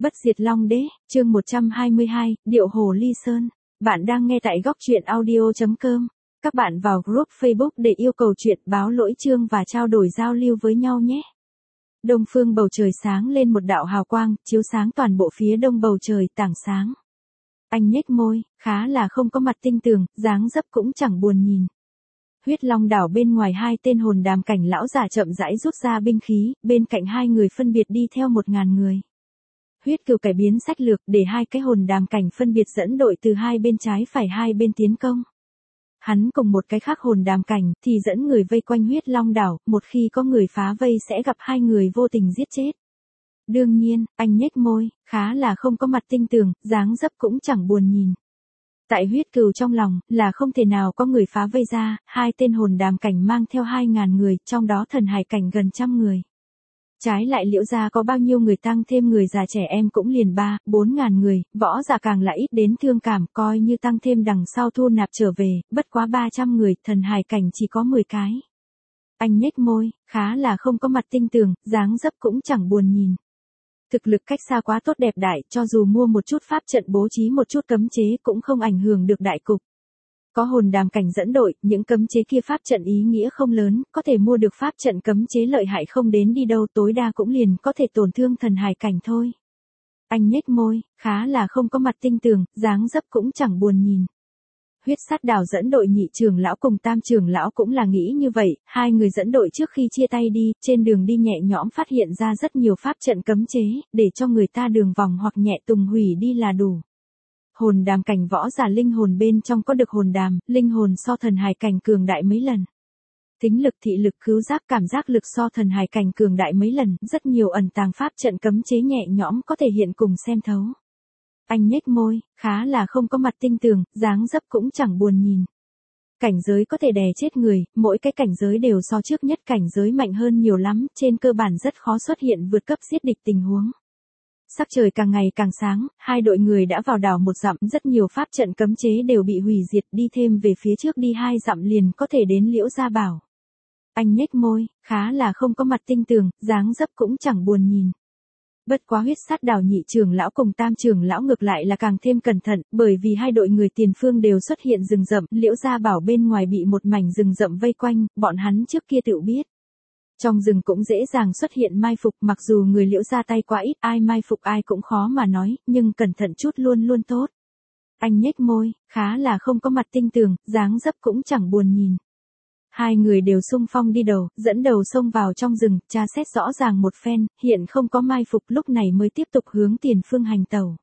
Bất diệt Long Đế, chương 122, Điệu Hồ Ly Sơn. Bạn đang nghe tại góc truyện audio.com. Các bạn vào group Facebook để yêu cầu chuyện báo lỗi chương và trao đổi giao lưu với nhau nhé. Đông phương bầu trời sáng lên một đạo hào quang, chiếu sáng toàn bộ phía đông bầu trời tảng sáng. Anh nhếch môi, khá là không có mặt tinh tường, dáng dấp cũng chẳng buồn nhìn. Huyết Long đảo bên ngoài hai tên hồn đàm cảnh lão giả chậm rãi rút ra binh khí, bên cạnh hai người phân biệt đi theo 1000 người. Huyết Cừu cải biến sách lược để hai cái hồn đàm cảnh phân biệt dẫn đội từ hai bên trái phải hai bên tiến công. Hắn cùng một cái khác hồn đàm cảnh thì dẫn người vây quanh Huyết Long đảo, một khi có người phá vây sẽ gặp hai người vô tình giết chết. Đương nhiên, anh nhếch môi, khá là không có mặt tinh tường, dáng dấp cũng chẳng buồn nhìn. Tại Huyết Cừu trong lòng, là không thể nào có người phá vây ra, hai tên hồn đàm cảnh mang theo 2000 người, trong đó thần hải cảnh gần 100 người. Trái lại Liễu gia có bao nhiêu người tăng thêm người già trẻ em cũng liền 3-4 ngàn người, võ giả càng là ít đến thương cảm, coi như tăng thêm đằng sau thu nạp trở về, bất quá 300 người, thần hải cảnh chỉ có 10 cái. Anh nhếch môi, khá là không có mặt tinh tường, dáng dấp cũng chẳng buồn nhìn. Thực lực cách xa quá tốt đẹp đại, cho dù mua một chút pháp trận bố trí một chút cấm chế cũng không ảnh hưởng được đại cục. Có hồn đàm cảnh dẫn đội, những cấm chế kia pháp trận ý nghĩa không lớn, có thể mua được pháp trận cấm chế lợi hại không đến đi đâu, tối đa cũng liền có thể tổn thương thần hải cảnh thôi. Anh nhếch môi, khá là không có mặt tinh tường, dáng dấp cũng chẳng buồn nhìn. Huyết Sát đảo dẫn đội nhị trưởng lão cùng tam trưởng lão cũng là nghĩ như vậy, hai người dẫn đội trước khi chia tay đi, trên đường đi nhẹ nhõm phát hiện ra rất nhiều pháp trận cấm chế, để cho người ta đường vòng hoặc nhẹ tùng hủy đi là đủ. Hồn đàm cảnh võ giả linh hồn bên trong có được hồn đàm, linh hồn so thần hải cảnh cường đại mấy lần. Thính lực thị lực khứu giác cảm giác lực so thần hải cảnh cường đại mấy lần, rất nhiều ẩn tàng pháp trận cấm chế nhẹ nhõm có thể hiện cùng xem thấu. Anh nhếch môi, khá là không có mặt tinh tường, dáng dấp cũng chẳng buồn nhìn. Cảnh giới có thể đè chết người, mỗi cái cảnh giới đều so trước nhất cảnh giới mạnh hơn nhiều lắm, trên cơ bản rất khó xuất hiện vượt cấp giết địch tình huống. Sắc trời càng ngày càng sáng, hai đội người đã vào đảo 1 dặm, rất nhiều pháp trận cấm chế đều bị hủy diệt, đi thêm về phía trước đi 2 dặm liền có thể đến Liễu gia bảo. Anh nhếch môi, khá là không có mặt tinh tường, dáng dấp cũng chẳng buồn nhìn. Bất quá Huyết Sát đảo nhị trưởng lão cùng tam trưởng lão ngược lại là càng thêm cẩn thận, bởi vì hai đội người tiền phương đều xuất hiện rừng rậm, Liễu gia bảo bên ngoài bị một mảnh rừng rậm vây quanh, bọn hắn trước kia tự biết. Trong rừng cũng dễ dàng xuất hiện mai phục, mặc dù người Liễu ra tay quá ít, ai mai phục ai cũng khó mà nói, nhưng cẩn thận chút luôn luôn tốt. Anh nhếch môi, khá là không có mặt tinh tường, dáng dấp cũng chẳng buồn nhìn. Hai người đều xung phong đi đầu, dẫn đầu xông vào trong rừng, tra xét rõ ràng một phen, hiện không có mai phục, lúc này mới tiếp tục hướng tiền phương hành tẩu.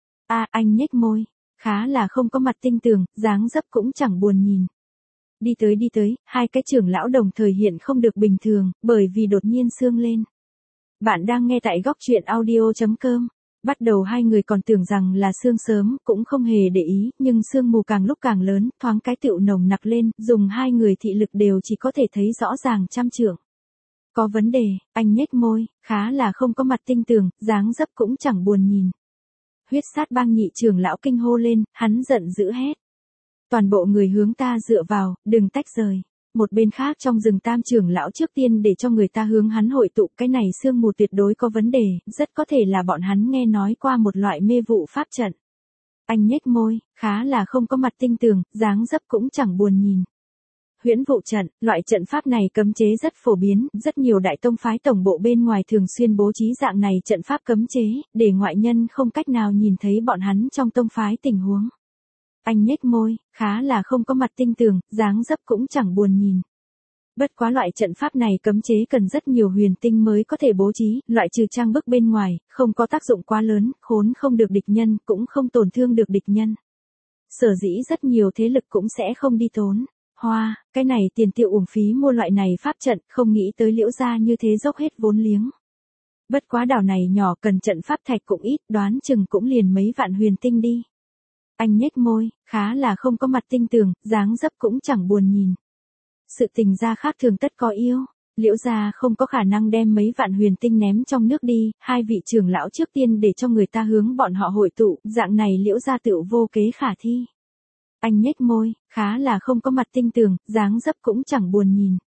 Anh nhếch môi, khá là không có mặt tinh tường, dáng dấp cũng chẳng buồn nhìn. Đi tới, hai cái trưởng lão đồng thời hiện không được bình thường, bởi vì đột nhiên sương lên. Bạn đang nghe tại góc truyện audio.com. Bắt đầu hai người còn tưởng rằng là sương sớm, cũng không hề để ý, nhưng sương mù càng lúc càng lớn, thoáng cái tựu nồng nặc lên, dùng hai người thị lực đều chỉ có thể thấy rõ ràng 100 trượng. Có vấn đề, anh nhếch môi, khá là không có mặt tinh tường, dáng dấp cũng chẳng buồn nhìn. Huyết Sát bang nhị trưởng lão kinh hô lên, hắn giận dữ hét. Toàn bộ người hướng ta dựa vào, đừng tách rời. Một bên khác trong rừng tam trưởng lão trước tiên để cho người ta hướng hắn hội tụ, cái này sương mù tuyệt đối có vấn đề, rất có thể là bọn hắn nghe nói qua một loại mê vụ pháp trận. Anh nhếch môi, khá là không có mặt tinh tường, dáng dấp cũng chẳng buồn nhìn. Huyễn vụ trận, loại trận pháp này cấm chế rất phổ biến, rất nhiều đại tông phái tổng bộ bên ngoài thường xuyên bố trí dạng này trận pháp cấm chế, để ngoại nhân không cách nào nhìn thấy bọn hắn trong tông phái tình huống. Anh nhếch môi, khá là không có mặt tinh tường, dáng dấp cũng chẳng buồn nhìn. Bất quá loại trận pháp này cấm chế cần rất nhiều huyền tinh mới có thể bố trí, loại trừ trang bức bên ngoài, không có tác dụng quá lớn, khốn không được địch nhân, cũng không tổn thương được địch nhân. Sở dĩ rất nhiều thế lực cũng sẽ không đi tốn. Cái này tiền tiêu uổng phí mua loại này pháp trận, không nghĩ tới Liễu gia như thế dốc hết vốn liếng. Bất quá đảo này nhỏ cần trận pháp thạch cũng ít, đoán chừng cũng liền mấy vạn huyền tinh đi. Anh nhếch môi, khá là không có mặt tinh tường, dáng dấp cũng chẳng buồn nhìn. Sự tình gia khác thường tất có yêu, Liễu gia không có khả năng đem mấy vạn huyền tinh ném trong nước đi, hai vị trưởng lão trước tiên để cho người ta hướng bọn họ hội tụ, dạng này Liễu gia tựu vô kế khả thi. Anh nhếch môi, khá là không có mặt tinh tường, dáng dấp cũng chẳng buồn nhìn.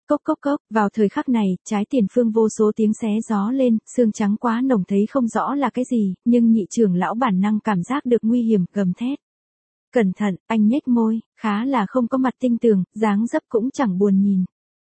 Cốc cốc cốc, vào thời khắc này, trái tiền phương vô số tiếng xé gió lên, xương trắng quá nồng thấy không rõ là cái gì, nhưng nhị trưởng lão bản năng cảm giác được nguy hiểm, gầm thét. Cẩn thận, anh nhếch môi, khá là không có mặt tinh tường, dáng dấp cũng chẳng buồn nhìn.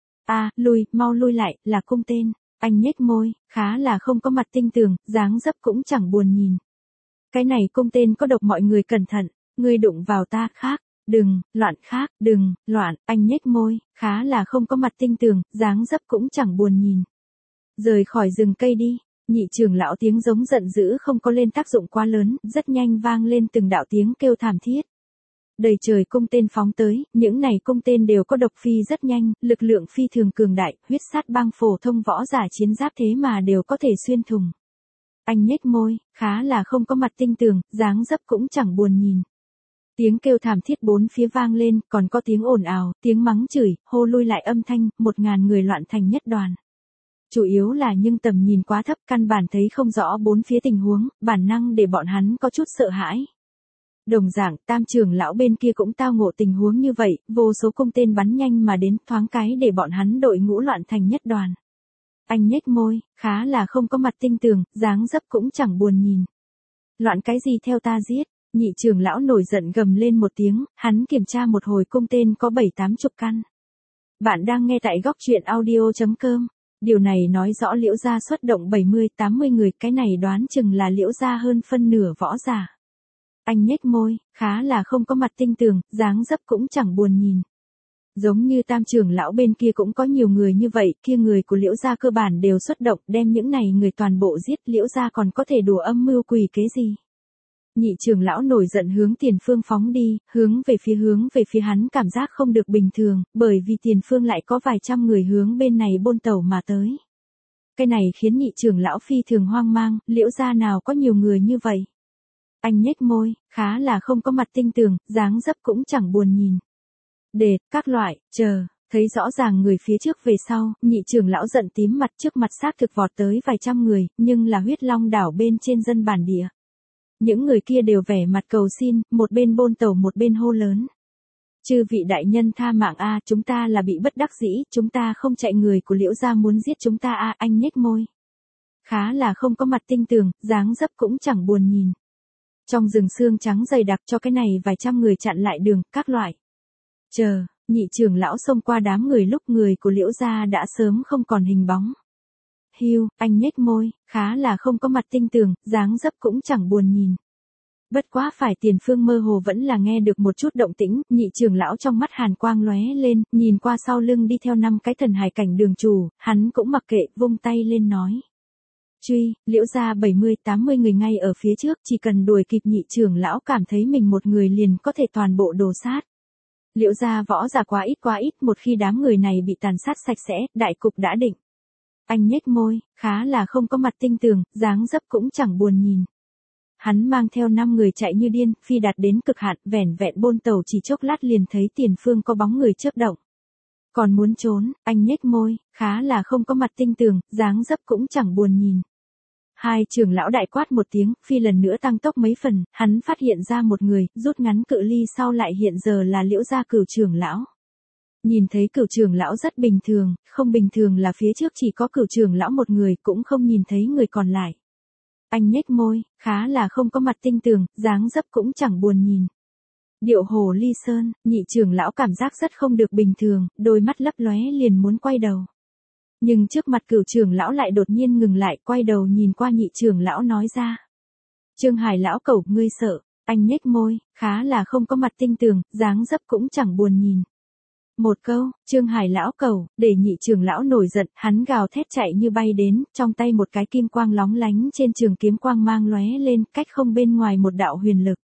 Lui, mau lui lại, là cung tên. Anh nhếch môi, khá là không có mặt tinh tường, dáng dấp cũng chẳng buồn nhìn. Cái này cung tên có độc, mọi người cẩn thận, ngươi đụng vào ta khác. Đừng, loạn khác, đừng, loạn, anh nhếch môi, khá là không có mặt tinh tường, dáng dấp cũng chẳng buồn nhìn. Rời khỏi rừng cây đi, nhị trưởng lão tiếng giống giận dữ không có lên tác dụng quá lớn, rất nhanh vang lên từng đạo tiếng kêu thảm thiết. Đầy trời cung tên phóng tới, những này cung tên đều có độc phi rất nhanh, lực lượng phi thường cường đại, huyết sát băng phổ thông võ giả chiến giáp thế mà đều có thể xuyên thủng. Anh nhếch môi, khá là không có mặt tinh tường, dáng dấp cũng chẳng buồn nhìn. Tiếng kêu thảm thiết bốn phía vang lên, còn có tiếng ồn ào, tiếng mắng chửi, hô lui lại âm thanh, 1000 người loạn thành nhất đoàn. Chủ yếu là nhưng tầm nhìn quá thấp, căn bản thấy không rõ bốn phía tình huống, bản năng để bọn hắn có chút sợ hãi. Đồng dạng, tam trưởng lão bên kia cũng tao ngộ tình huống như vậy, vô số cung tên bắn nhanh mà đến, thoáng cái để bọn hắn đội ngũ loạn thành nhất đoàn. Anh nhếch môi, khá là không có mặt tinh tường, dáng dấp cũng chẳng buồn nhìn. Loạn cái gì theo ta giết, nhị trưởng lão nổi giận gầm lên một tiếng, hắn kiểm tra một hồi cung tên có 7-80 căn. Bạn đang nghe tại góc truyện audio.com. Điều này nói rõ Liễu gia xuất động 70-80 người, cái này đoán chừng là Liễu gia hơn phân nửa võ giả. Anh nhếch môi, khá là không có mặt tinh tường, dáng dấp cũng chẳng buồn nhìn. Giống như tam trưởng lão bên kia cũng có nhiều người như vậy, kia người của Liễu gia cơ bản đều xuất động, đem những này người toàn bộ giết, Liễu gia còn có thể đùa âm mưu quỷ kế gì. Nhị trưởng lão nổi giận hướng tiền phương phóng đi, hướng về phía hắn cảm giác không được bình thường, bởi vì tiền phương lại có vài trăm người hướng bên này bôn tẩu mà tới. Cái này khiến nhị trưởng lão phi thường hoang mang, Liễu gia nào có nhiều người như vậy. Anh nhếch môi, khá là không có mặt tinh tường, dáng dấp cũng chẳng buồn nhìn. Các loại, thấy rõ ràng người phía trước về sau, nhị trưởng lão giận tím mặt, trước mặt xác thực vọt tới vài trăm người, nhưng là huyết long đảo bên trên dân bản địa. Những người kia đều vẻ mặt cầu xin, một bên bôn tẩu một bên hô lớn. Chư vị đại nhân tha mạng a, chúng ta là bị bất đắc dĩ, chúng ta không chạy, người của Liễu gia muốn giết chúng ta a. Anh nhếch môi, khá là không có mặt tinh tường, dáng dấp cũng chẳng buồn nhìn. Trong rừng xương trắng dày đặc, cho cái này vài trăm người chặn lại đường, các loại. Nhị trưởng lão xông qua đám người, lúc người của Liễu gia đã sớm không còn hình bóng. Anh nhếch môi, khá là không có mặt tinh tường, dáng dấp cũng chẳng buồn nhìn. Bất quá phải tiền phương mơ hồ vẫn là nghe được một chút động tĩnh, nhị trưởng lão trong mắt hàn quang lóe lên, nhìn qua sau lưng đi theo 5 cái thần hải cảnh đường chủ, hắn cũng mặc kệ, vung tay lên nói. Truy, Liễu gia 70-80 người ngay ở phía trước, chỉ cần đuổi kịp nhị trưởng lão cảm thấy mình một người liền có thể toàn bộ đồ sát. Liễu gia võ giả quá ít, một khi đám người này bị tàn sát sạch sẽ, đại cục đã định. Anh nhếch môi, khá là không có mặt tinh tường, dáng dấp cũng chẳng buồn nhìn. Hắn mang theo 5 người chạy như điên, phi đạt đến cực hạn, vẻn vẹn bôn tàu chỉ chốc lát liền thấy tiền phương có bóng người chớp động. Còn muốn trốn, anh nhếch môi, khá là không có mặt tinh tường, dáng dấp cũng chẳng buồn nhìn. Hai trưởng lão đại quát một tiếng, phi lần nữa tăng tốc mấy phần, hắn phát hiện ra một người, rút ngắn cự ly sau lại hiện giờ là Liễu gia Cửu trưởng lão. Nhìn thấy Cửu trưởng lão rất bình thường, không bình thường là phía trước chỉ có Cửu trưởng lão một người, cũng không nhìn thấy người còn lại. Anh nhếch môi, khá là không có mặt tinh tường, dáng dấp cũng chẳng buồn nhìn. Điệu hồ ly sơn, nhị trưởng lão cảm giác rất không được bình thường, đôi mắt lấp lóe liền muốn quay đầu. Nhưng trước mặt Cửu trưởng lão lại đột nhiên ngừng lại, quay đầu nhìn qua nhị trưởng lão nói ra. Trương Hải lão cẩu, ngươi sợ. Anh nhếch môi, khá là không có mặt tinh tường, dáng dấp cũng chẳng buồn nhìn. Một câu, Trương Hải lão cẩu, để nhị trưởng lão nổi giận, hắn gào thét chạy như bay đến, trong tay một cái kim quang lóng lánh trên trường kiếm quang mang lóe lên, cách không bên ngoài một đạo huyền lực.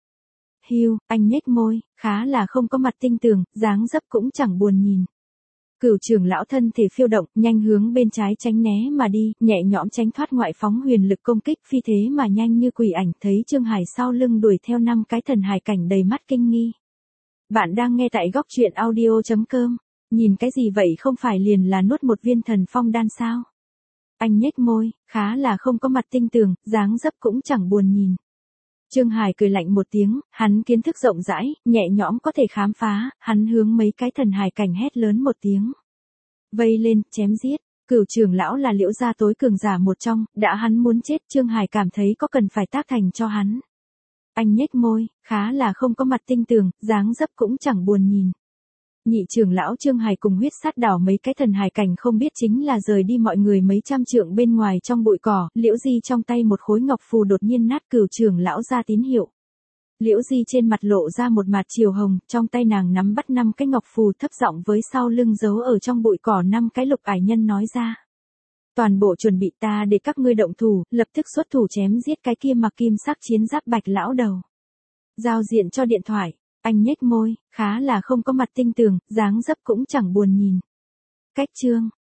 Anh nhếch môi, khá là không có mặt tinh tường, dáng dấp cũng chẳng buồn nhìn. Cửu trưởng lão thân thể phiêu động, nhanh hướng bên trái tránh né mà đi, nhẹ nhõm tránh thoát ngoại phóng huyền lực công kích, phi thế mà nhanh như quỷ ảnh, thấy Trương Hải sau lưng đuổi theo 5 cái thần hải cảnh đầy mắt kinh nghi. Bạn đang nghe tại góc truyện audio.com. Nhìn cái gì vậy, không phải liền là nuốt một viên thần phong đan sao? Anh nhếch môi, khá là không có mặt tinh tường, dáng dấp cũng chẳng buồn nhìn. Trương Hải cười lạnh một tiếng, hắn kiến thức rộng rãi, nhẹ nhõm có thể khám phá, hắn hướng mấy cái thần hải cảnh hét lớn một tiếng. vây lên, chém giết. Cửu trưởng lão là Liễu gia tối cường giả một trong, đã hắn muốn chết, Trương Hải cảm thấy có cần phải tác thành cho hắn. Anh nhếch môi, khá là không có mặt tinh tường, dáng dấp cũng chẳng buồn nhìn. Nhị trưởng lão Trương Hải cùng huyết sát đảo mấy cái thần hài cảnh không biết chính là rời đi mọi người mấy trăm trượng bên ngoài trong bụi cỏ, Liễu Di trong tay một khối ngọc phù đột nhiên nát, cửu trưởng lão ra tín hiệu. Liễu Di trên mặt lộ ra một mặt chiều hồng, trong tay nàng nắm bắt 5 cái ngọc phù, thấp giọng với sau lưng giấu ở trong bụi cỏ 5 cái lục ải nhân nói ra. Toàn bộ chuẩn bị, ta để các ngươi động thủ, lập tức xuất thủ chém giết cái kia mặc kim sắc chiến giáp bạch lão đầu. Giao diện cho điện thoại, anh nhếch môi, khá là không có mặt tinh tường, dáng dấp cũng chẳng buồn nhìn. Cách chương